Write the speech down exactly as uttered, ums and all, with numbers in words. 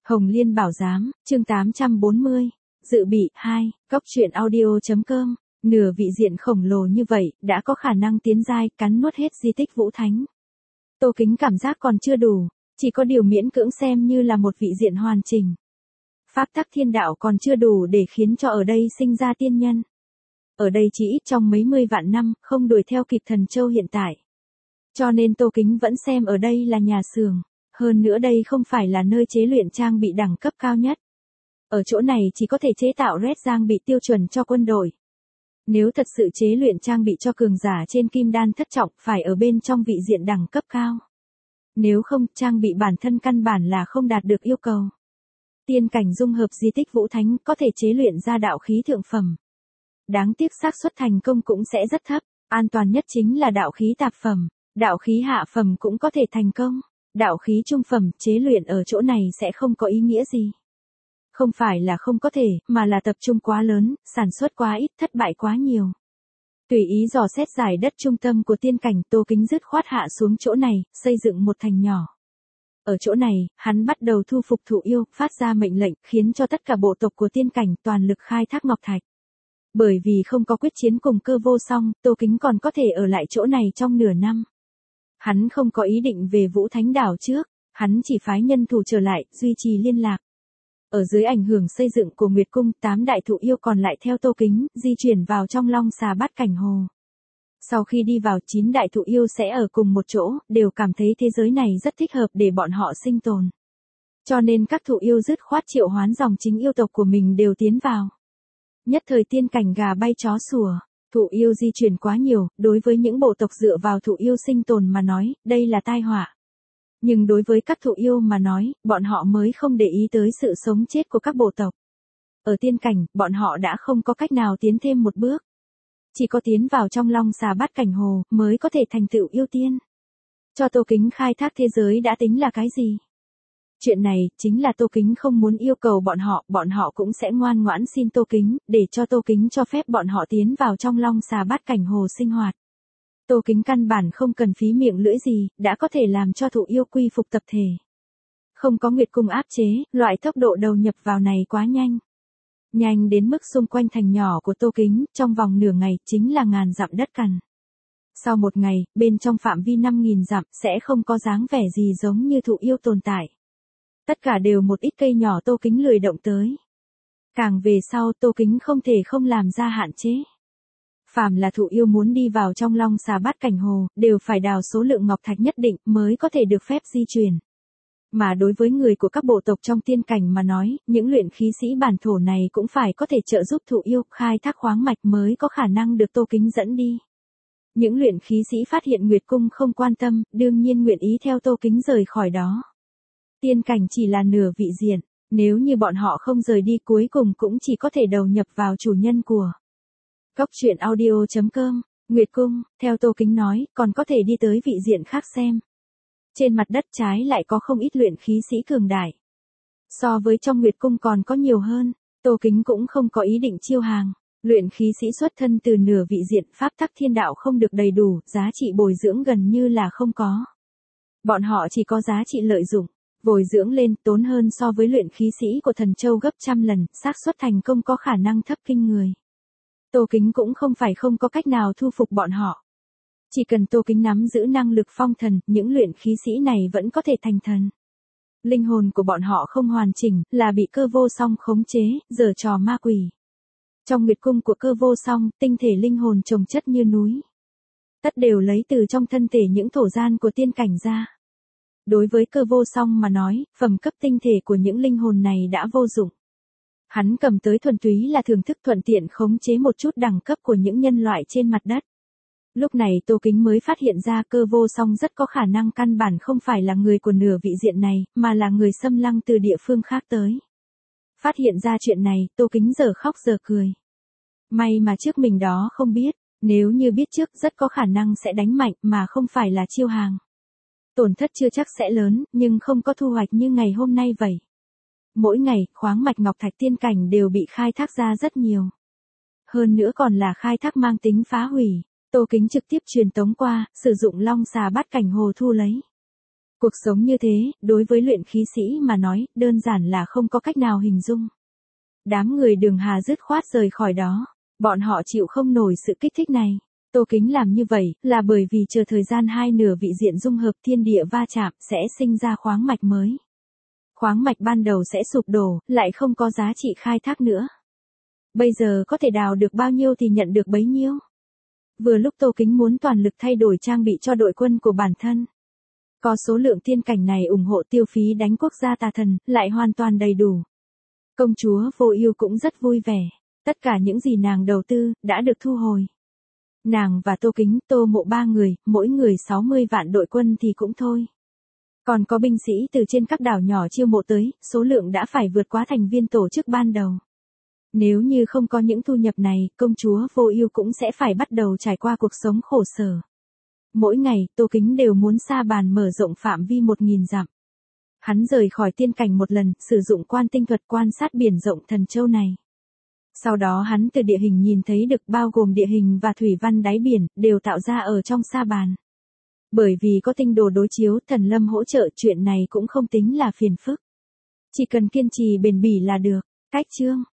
Hồng Liên Bảo Giám, chương tám trăm bốn mươi. Dự bị, hai, Cóc truyện audio.com. Nửa vị diện khổng lồ như vậy, đã có khả năng tiến giai, cắn nuốt hết di tích Vũ Thánh. Tô Kính cảm giác còn chưa đủ, chỉ có điều miễn cưỡng xem như là một vị diện hoàn chỉnh. Pháp tắc thiên đạo còn chưa đủ để khiến cho ở đây sinh ra tiên nhân. Ở đây chỉ ít trong mấy mươi vạn năm, không đuổi theo kịp Thần Châu hiện tại. Cho nên Tô Kính vẫn xem ở đây là nhà xưởng. Hơn nữa đây không phải là nơi chế luyện trang bị đẳng cấp cao nhất. Ở chỗ này chỉ có thể chế tạo red trang bị tiêu chuẩn cho quân đội. Nếu thật sự chế luyện trang bị cho cường giả trên kim đan thất trọng phải ở bên trong vị diện đẳng cấp cao. Nếu không, trang bị bản thân căn bản là không đạt được yêu cầu. Tiên cảnh dung hợp di tích Vũ Thánh có thể chế luyện ra đạo khí thượng phẩm. Đáng tiếc xác suất thành công cũng sẽ rất thấp, an toàn nhất chính là đạo khí tạp phẩm, đạo khí hạ phẩm cũng có thể thành công. Đạo khí trung phẩm chế luyện ở chỗ này sẽ không có ý nghĩa gì. Không phải là không có thể, mà là tập trung quá lớn, sản xuất quá ít, thất bại quá nhiều. Tùy ý dò xét giải đất trung tâm của tiên cảnh, Tô Kính dứt khoát hạ xuống chỗ này, xây dựng một thành nhỏ. Ở chỗ này, hắn bắt đầu thu phục thụ yêu, phát ra mệnh lệnh, khiến cho tất cả bộ tộc của tiên cảnh toàn lực khai thác ngọc thạch. Bởi vì không có quyết chiến cùng Cơ Vô Song, Tô Kính còn có thể ở lại chỗ này trong nửa năm. Hắn không có ý định về Vũ Thánh đảo trước, hắn chỉ phái nhân thủ trở lại, duy trì liên lạc. Ở dưới ảnh hưởng xây dựng của Nguyệt Cung, tám đại thụ yêu còn lại theo Tô Kính, di chuyển vào trong Long Xà Bát Cảnh Hồ. Sau khi đi vào, chín đại thụ yêu sẽ ở cùng một chỗ, đều cảm thấy thế giới này rất thích hợp để bọn họ sinh tồn. Cho nên các thụ yêu dứt khoát triệu hoán dòng chính yêu tộc của mình đều tiến vào. Nhất thời tiên cảnh gà bay chó sủa. Thụ yêu di chuyển quá nhiều, đối với những bộ tộc dựa vào thụ yêu sinh tồn mà nói, đây là tai họa. Nhưng đối với các thụ yêu mà nói, bọn họ mới không để ý tới sự sống chết của các bộ tộc. Ở tiên cảnh, bọn họ đã không có cách nào tiến thêm một bước. Chỉ có tiến vào trong Long Xà Bát Cảnh Hồ, mới có thể thành tựu yêu tiên. Cho Tô Kính khai thác thế giới đã tính là cái gì? Chuyện này, chính là Tô Kính không muốn yêu cầu bọn họ, bọn họ cũng sẽ ngoan ngoãn xin Tô Kính, để cho Tô Kính cho phép bọn họ tiến vào trong Long Xà Bát Cảnh Hồ sinh hoạt. Tô Kính căn bản không cần phí miệng lưỡi gì, đã có thể làm cho thụ yêu quy phục tập thể. Không có Nguyệt Cung áp chế, loại tốc độ đầu nhập vào này quá nhanh. Nhanh đến mức xung quanh thành nhỏ của Tô Kính, trong vòng nửa ngày, chính là ngàn dặm đất cằn. Sau một ngày, bên trong phạm vi năm nghìn dặm, sẽ không có dáng vẻ gì giống như thụ yêu tồn tại. Tất cả đều một ít cây nhỏ Tô Kính lười động tới. Càng về sau Tô Kính không thể không làm ra hạn chế. Phàm là thụ yêu muốn đi vào trong Long Xà Bát Cảnh Hồ, đều phải đào số lượng ngọc thạch nhất định mới có thể được phép di chuyển. Mà đối với người của các bộ tộc trong tiên cảnh mà nói, những luyện khí sĩ bản thổ này cũng phải có thể trợ giúp thụ yêu khai thác khoáng mạch mới có khả năng được Tô Kính dẫn đi. Những luyện khí sĩ phát hiện Nguyệt Cung không quan tâm, đương nhiên nguyện ý theo Tô Kính rời khỏi đó. Tiên cảnh chỉ là nửa vị diện, nếu như bọn họ không rời đi cuối cùng cũng chỉ có thể đầu nhập vào chủ nhân của Cóc truyện audio.com, Nguyệt Cung, theo Tô Kính nói, còn có thể đi tới vị diện khác xem. Trên mặt đất trái lại có không ít luyện khí sĩ cường đại. So với trong Nguyệt Cung còn có nhiều hơn, Tô Kính cũng không có ý định chiêu hàng. Luyện khí sĩ xuất thân từ nửa vị diện, pháp tắc thiên đạo không được đầy đủ, giá trị bồi dưỡng gần như là không có. Bọn họ chỉ có giá trị lợi dụng. Bồi dưỡng lên tốn hơn so với luyện khí sĩ của Thần Châu gấp trăm lần, xác suất thành công có khả năng thấp kinh người. Tô Kính cũng không phải không có cách nào thu phục bọn họ. Chỉ cần Tô Kính nắm giữ năng lực phong thần, những luyện khí sĩ này vẫn có thể thành thần. Linh hồn của bọn họ không hoàn chỉnh, là bị Cơ Vô Song khống chế, giở trò ma quỷ. Trong Nguyệt Cung của Cơ Vô Song, tinh thể linh hồn chồng chất như núi. Tất đều lấy từ trong thân thể những thổ gian của tiên cảnh ra. Đối với Cơ Vô Song mà nói, phẩm cấp tinh thể của những linh hồn này đã vô dụng. Hắn cầm tới thuần túy là thưởng thức thuận tiện khống chế một chút đẳng cấp của những nhân loại trên mặt đất. Lúc này Tô Kính mới phát hiện ra Cơ Vô Song rất có khả năng căn bản không phải là người của nửa vị diện này, mà là người xâm lăng từ địa phương khác tới. Phát hiện ra chuyện này, Tô Kính giờ khóc giờ cười. May mà trước mình đó không biết, nếu như biết trước rất có khả năng sẽ đánh mạnh mà không phải là chiêu hàng. Tổn thất chưa chắc sẽ lớn, nhưng không có thu hoạch như ngày hôm nay vậy. Mỗi ngày, khoáng mạch ngọc thạch tiên cảnh đều bị khai thác ra rất nhiều. Hơn nữa còn là khai thác mang tính phá hủy. Tô Kính trực tiếp truyền tống qua, sử dụng Long Xà Bát Cảnh Hồ thu lấy. Cuộc sống như thế, đối với luyện khí sĩ mà nói, đơn giản là không có cách nào hình dung. Đám người Đường Hà dứt khoát rời khỏi đó. Bọn họ chịu không nổi sự kích thích này. Tô Kính làm như vậy, là bởi vì chờ thời gian hai nửa vị diện dung hợp thiên địa va chạm, sẽ sinh ra khoáng mạch mới. Khoáng mạch ban đầu sẽ sụp đổ, lại không có giá trị khai thác nữa. Bây giờ có thể đào được bao nhiêu thì nhận được bấy nhiêu. Vừa lúc Tô Kính muốn toàn lực thay đổi trang bị cho đội quân của bản thân. Có số lượng tiên cảnh này ủng hộ tiêu phí đánh quốc gia tà thần, lại hoàn toàn đầy đủ. Công chúa Vô Ưu cũng rất vui vẻ. Tất cả những gì nàng đầu tư, đã được thu hồi. Nàng và Tô Kính, Tô Mộ ba người, mỗi người sáu mươi vạn đội quân thì cũng thôi. Còn có binh sĩ từ trên các đảo nhỏ chiêu mộ tới, số lượng đã phải vượt quá thành viên tổ chức ban đầu. Nếu như không có những thu nhập này, công chúa Vô Ưu cũng sẽ phải bắt đầu trải qua cuộc sống khổ sở. Mỗi ngày, Tô Kính đều muốn sa bàn mở rộng phạm vi một nghìn dặm. Hắn rời khỏi tiên cảnh một lần, sử dụng quan tinh thuật quan sát biển rộng Thần Châu này. Sau đó hắn từ địa hình nhìn thấy được bao gồm địa hình và thủy văn đáy biển, đều tạo ra ở trong sa bàn. Bởi vì có tinh đồ đối chiếu, thần lâm hỗ trợ, chuyện này cũng không tính là phiền phức. Chỉ cần kiên trì bền bỉ là được. Cách chương